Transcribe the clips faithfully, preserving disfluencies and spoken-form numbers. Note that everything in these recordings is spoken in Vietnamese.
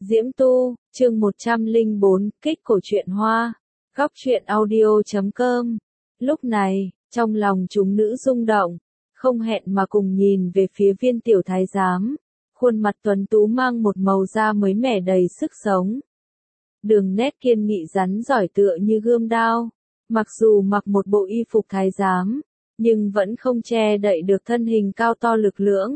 Diễm Tu, chương một trăm lẻ bốn, kích cổ truyện hoa. Góc truyện audio chấm com. Lúc này, trong lòng chúng nữ rung động, không hẹn mà cùng nhìn về phía viên tiểu thái giám. Khuôn mặt tuấn tú mang một màu da mới mẻ đầy sức sống. Đường nét kiên nghị rắn giỏi tựa như gươm đao. Mặc dù mặc một bộ y phục thái giám, nhưng vẫn không che đậy được thân hình cao to lực lưỡng.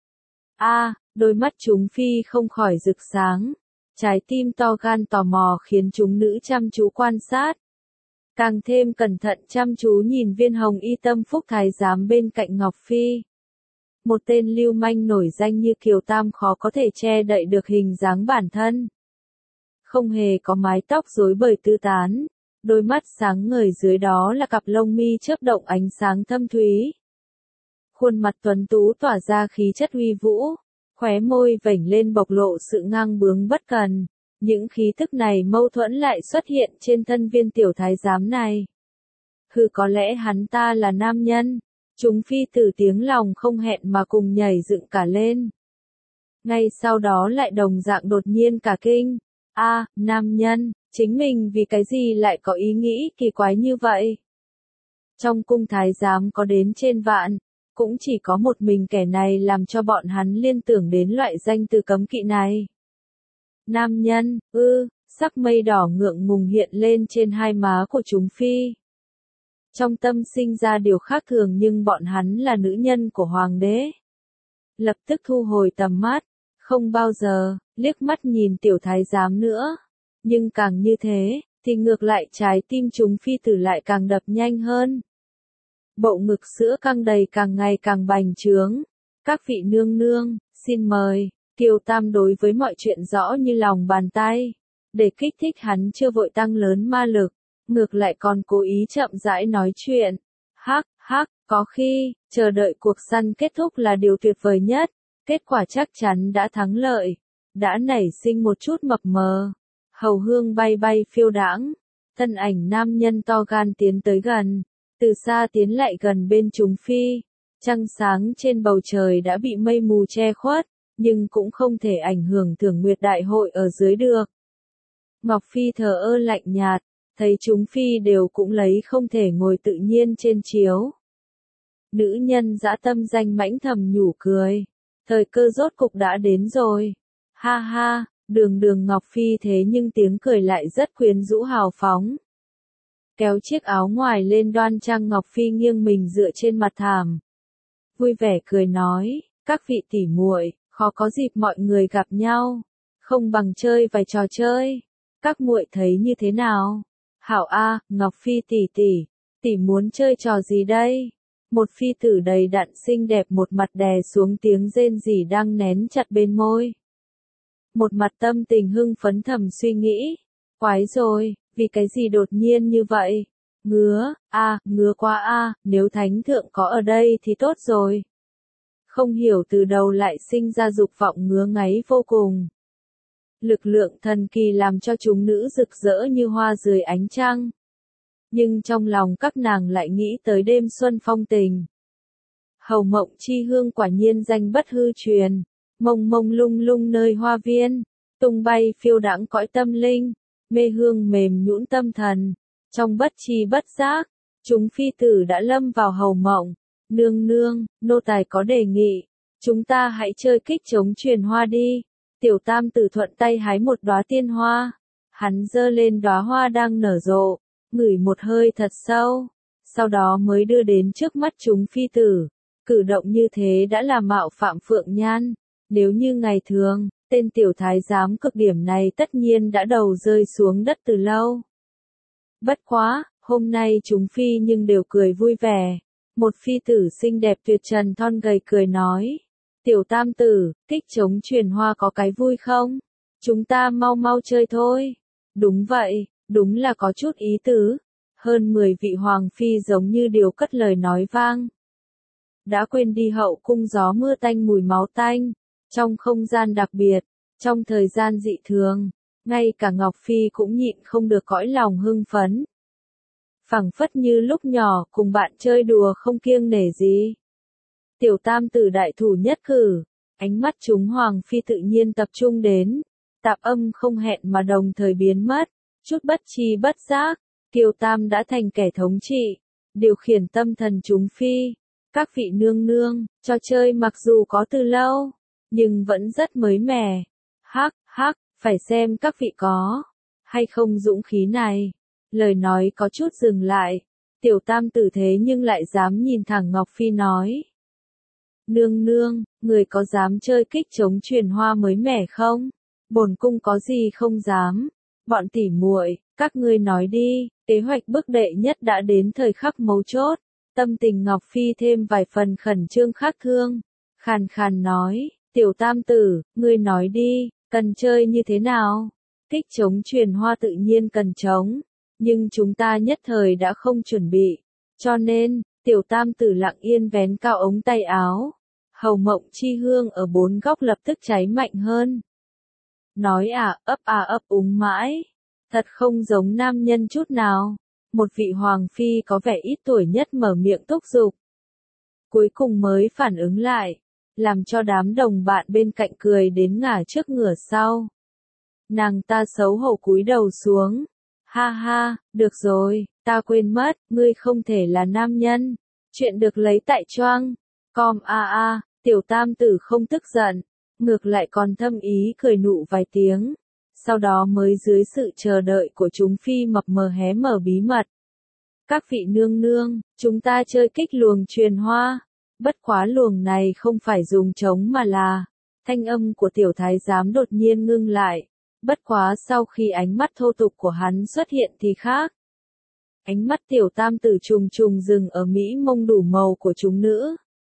A, đôi mắt chúng phi không khỏi rực sáng. Trái tim to gan tò mò khiến chúng nữ chăm chú quan sát. Càng thêm cẩn thận chăm chú nhìn viên hồng y tâm phúc thái giám bên cạnh Ngọc Phi. Một tên lưu manh nổi danh như Kiều Tam khó có thể che đậy được hình dáng bản thân. Không hề có mái tóc rối bời tứ tán. Đôi mắt sáng ngời dưới đó là cặp lông mi chớp động ánh sáng thâm thúy. Khuôn mặt tuấn tú tỏa ra khí chất uy vũ. Khóe môi vểnh lên bộc lộ sự ngang bướng bất cần. Những khí thức này mâu thuẫn lại xuất hiện trên thân viên tiểu thái giám này. Hừ, có lẽ hắn ta là nam nhân. Chúng phi tử tiếng lòng không hẹn mà cùng nhảy dựng cả lên. Ngay sau đó lại đồng dạng đột nhiên cả kinh. A, à, nam nhân, chính mình vì cái gì lại có ý nghĩ kỳ quái như vậy? Trong cung thái giám có đến trên vạn. Cũng chỉ có một mình kẻ này làm cho bọn hắn liên tưởng đến loại danh từ cấm kỵ này. Nam nhân, ư, sắc mây đỏ ngượng ngùng hiện lên trên hai má của chúng phi. Trong tâm sinh ra điều khác thường nhưng bọn hắn là nữ nhân của hoàng đế. Lập tức thu hồi tầm mắt, không bao giờ, liếc mắt nhìn tiểu thái giám nữa. Nhưng càng như thế, thì ngược lại trái tim chúng phi tử lại càng đập nhanh hơn. Bộ ngực sữa căng đầy càng ngày càng bành trướng. Các vị nương nương, xin mời. Kiều Tam đối với mọi chuyện rõ như lòng bàn tay. Để kích thích hắn chưa vội tăng lớn ma lực. Ngược lại còn cố ý chậm rãi nói chuyện. Hắc, hắc, có khi, chờ đợi cuộc săn kết thúc là điều tuyệt vời nhất. Kết quả chắc chắn đã thắng lợi. Đã nảy sinh một chút mập mờ. Hầu hương bay bay phiêu đãng. Thân ảnh nam nhân to gan tiến tới gần. Từ xa tiến lại gần bên chúng phi, trăng sáng trên bầu trời đã bị mây mù che khuất, nhưng cũng không thể ảnh hưởng thưởng nguyệt đại hội ở dưới được. Ngọc Phi thờ ơ lạnh nhạt, thấy chúng phi đều cũng lấy không thể ngồi tự nhiên trên chiếu. Nữ nhân dã tâm danh mãnh thầm nhủ cười, thời cơ rốt cục đã đến rồi. Ha ha, đường đường Ngọc Phi thế nhưng tiếng cười lại rất quyến rũ hào phóng. Kéo chiếc áo ngoài lên đoan trang Ngọc Phi nghiêng mình dựa trên mặt thảm. Vui vẻ cười nói, các vị tỷ muội, khó có dịp mọi người gặp nhau, không bằng chơi vài trò chơi. Các muội thấy như thế nào? Hảo a, Ngọc Phi tỷ tỷ, tỷ muốn chơi trò gì đây? Một phi tử đầy đặn xinh đẹp một mặt đè xuống tiếng rên rỉ đang nén chặt bên môi. Một mặt tâm tình hưng phấn thầm suy nghĩ, quái rồi. Vì cái gì đột nhiên như vậy? Ngứa, a, à, ngứa quá a, à, nếu thánh thượng có ở đây thì tốt rồi. Không hiểu từ đầu lại sinh ra dục vọng ngứa ngáy vô cùng. Lực lượng thần kỳ làm cho chúng nữ rực rỡ như hoa dưới ánh trăng. Nhưng trong lòng các nàng lại nghĩ tới đêm xuân phong tình. Hầu mộng chi hương quả nhiên danh bất hư truyền, mông mông lung lung nơi hoa viên, tung bay phiêu đãng cõi tâm linh. Mê hương mềm nhũn tâm thần, trong bất tri bất giác, chúng phi tử đã lâm vào hầu mộng. Nương nương, nô tài có đề nghị, chúng ta hãy chơi kích chống truyền hoa đi. Tiểu tam tử thuận tay hái một đóa tiên hoa, hắn giơ lên đóa hoa đang nở rộ, ngửi một hơi thật sâu, sau đó mới đưa đến trước mắt chúng phi tử. Cử động như thế đã là mạo phạm phượng nhan, nếu như ngày thường. Tên tiểu thái giám cực điểm này tất nhiên đã đầu rơi xuống đất từ lâu. Bất quá, hôm nay chúng phi nhưng đều cười vui vẻ. Một phi tử xinh đẹp tuyệt trần thon gầy cười nói. Tiểu tam tử, kích chống truyền hoa có cái vui không? Chúng ta mau mau chơi thôi. Đúng vậy, đúng là có chút ý tứ. Hơn mười vị hoàng phi giống như điều cất lời nói vang. Đã quên đi hậu cung gió mưa tanh mùi máu tanh. Trong không gian đặc biệt, trong thời gian dị thường, ngay cả Ngọc Phi cũng nhịn không được cõi lòng hưng phấn. Phảng phất như lúc nhỏ cùng bạn chơi đùa không kiêng nể gì. Tiểu tam tử đại thủ nhất cử, ánh mắt chúng Hoàng Phi tự nhiên tập trung đến. tạp âm không hẹn mà đồng thời biến mất, chút bất chi bất giác, Kiều Tam đã thành kẻ thống trị, điều khiển tâm thần chúng phi. Các vị nương nương, trò chơi mặc dù có từ lâu, nhưng vẫn rất mới mẻ. Hắc, hắc, phải xem các vị có hay không dũng khí này. Lời nói có chút dừng lại, Tiểu Tam tử thế nhưng lại dám nhìn thẳng Ngọc Phi nói. Nương nương, người có dám chơi kích chống truyền hoa mới mẻ không? Bổn cung có gì không dám. Bọn tỉ muội, các ngươi nói đi, kế hoạch bước đệ nhất đã đến thời khắc mấu chốt. Tâm tình Ngọc Phi thêm vài phần khẩn trương khác thương. Khàn khàn nói, Tiểu Tam tử, ngươi nói đi, cần chơi như thế nào? Kích chống truyền hoa tự nhiên cần chống, nhưng chúng ta nhất thời đã không chuẩn bị. Cho nên, Tiểu Tam tử lặng yên vén cao ống tay áo. Hầu mộng chi hương ở bốn góc lập tức cháy mạnh hơn. Nói à, ấp à ấp úng mãi. Thật không giống nam nhân chút nào. Một vị hoàng phi có vẻ ít tuổi nhất mở miệng thúc giục. Cuối cùng mới phản ứng lại, làm cho đám đồng bạn bên cạnh cười đến ngả trước ngửa sau. Nàng ta xấu hổ cúi đầu xuống. Ha ha, được rồi, ta quên mất, ngươi không thể là nam nhân. Chuyện được lấy tại choang. Com a a, Tiểu Tam tử không tức giận, ngược lại còn thâm ý cười nụ vài tiếng. Sau đó mới dưới sự chờ đợi của chúng phi mập mờ hé mở bí mật. Các vị nương nương, chúng ta chơi kích luồng truyền hoa. Bất quá luồng này không phải dùng trống mà là. Thanh âm của tiểu thái giám đột nhiên ngưng lại. Bất quá sau khi ánh mắt thô tục của hắn xuất hiện thì khác. Ánh mắt Tiểu Tam tử trùng trùng dừng ở mỹ mông đủ màu của chúng nữ.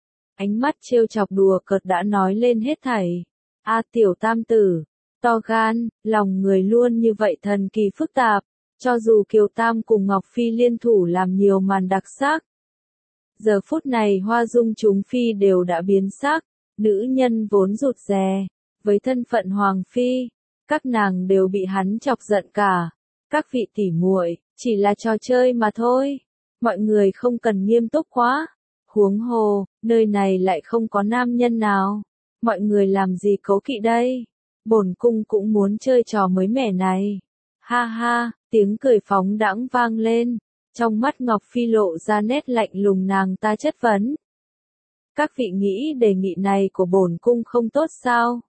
Ánh mắt trêu chọc đùa cợt đã nói lên hết thảy. A Tiểu Tam tử, to gan, lòng người luôn như vậy thần kỳ phức tạp, cho dù Kiều Tam cùng Ngọc Phi liên thủ làm nhiều màn đặc sắc. Giờ phút này hoa dung chúng phi đều đã biến sắc, nữ nhân vốn rụt rè, với thân phận hoàng phi, các nàng đều bị hắn chọc giận cả. Các vị tỉ muội, chỉ là trò chơi mà thôi, mọi người không cần nghiêm túc quá. Huống hồ, nơi này lại không có nam nhân nào, mọi người làm gì cố kỵ đây? Bổn cung cũng muốn chơi trò mới mẻ này. Ha ha, tiếng cười phóng đãng vang lên, trong mắt Ngọc Phi lộ ra nét lạnh lùng, nàng ta chất vấn. Các vị nghĩ đề nghị này của bổn cung không tốt sao?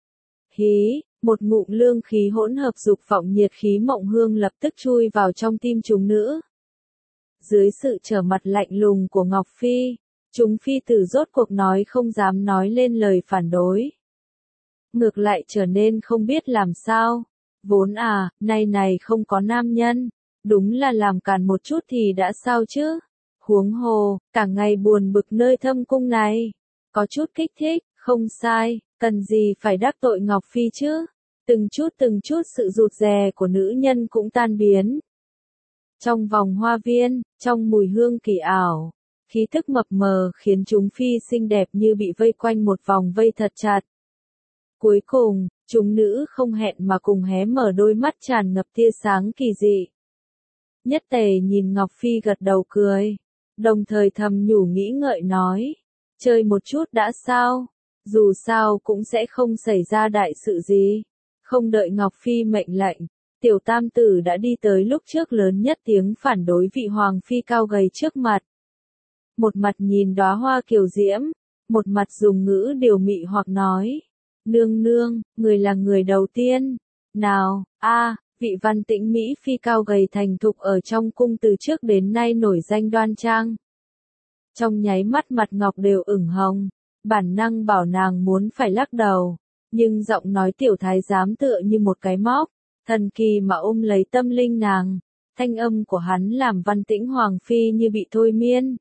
Hí, một ngụm lương khí hỗn hợp dục vọng nhiệt khí mộng hương lập tức chui vào trong tim chúng nữ. Dưới sự trở mặt lạnh lùng của Ngọc Phi, chúng phi tử rốt cuộc nói không dám nói lên lời phản đối. Ngược lại trở nên không biết làm sao. Vốn à, nay này không có nam nhân, đúng là làm càn một chút thì đã sao chứ. Huống hồ, cả ngày buồn bực nơi thâm cung này. Có chút kích thích, không sai, cần gì phải đắc tội Ngọc Phi chứ. Từng chút từng chút sự rụt rè của nữ nhân cũng tan biến. Trong vòng hoa viên, trong mùi hương kỳ ảo, khí thức mập mờ khiến chúng phi xinh đẹp như bị vây quanh một vòng vây thật chặt. Cuối cùng, chúng nữ không hẹn mà cùng hé mở đôi mắt tràn ngập tia sáng kỳ dị. Nhất Tề nhìn Ngọc Phi gật đầu cười, đồng thời thầm nhủ nghĩ ngợi nói, chơi một chút đã sao, dù sao cũng sẽ không xảy ra đại sự gì. Không đợi Ngọc Phi mệnh lệnh, Tiểu Tam tử đã đi tới lúc trước lớn nhất tiếng phản đối vị hoàng phi cao gầy trước mặt. Một mặt nhìn đóa hoa kiều diễm, một mặt dùng ngữ điều mị hoặc nói, nương nương, người là người đầu tiên. Nào, a, vị văn tĩnh Mỹ phi cao gầy thành thục ở trong cung từ trước đến nay nổi danh đoan trang. Trong nháy mắt mặt Ngọc đều ửng hồng, bản năng bảo nàng muốn phải lắc đầu, nhưng giọng nói tiểu thái giám tựa như một cái móc, thần kỳ mà ôm lấy tâm linh nàng. Thanh âm của hắn làm văn tĩnh hoàng phi như bị thôi miên,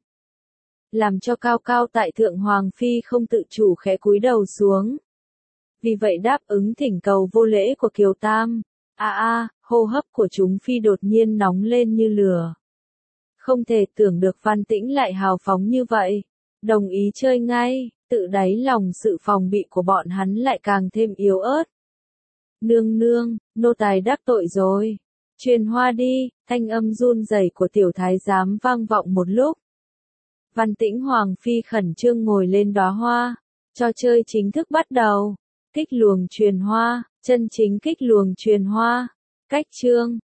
làm cho cao cao tại thượng hoàng phi không tự chủ khẽ cúi đầu xuống. Vì vậy đáp ứng thỉnh cầu vô lễ của Kiều Tam. A a, hô hấp của chúng phi đột nhiên nóng lên như lửa. Không thể tưởng được Văn Tĩnh lại hào phóng như vậy, đồng ý chơi ngay, tự đáy lòng sự phòng bị của bọn hắn lại càng thêm yếu ớt. Nương nương, nô tài đắc tội rồi. Truyền hoa đi, thanh âm run rẩy của tiểu thái giám vang vọng một lúc. Văn Tĩnh hoàng phi khẩn trương ngồi lên đóa hoa, trò chơi chính thức bắt đầu. Kích luồng truyền hoa, chân chính kích luồng truyền hoa. Cách chương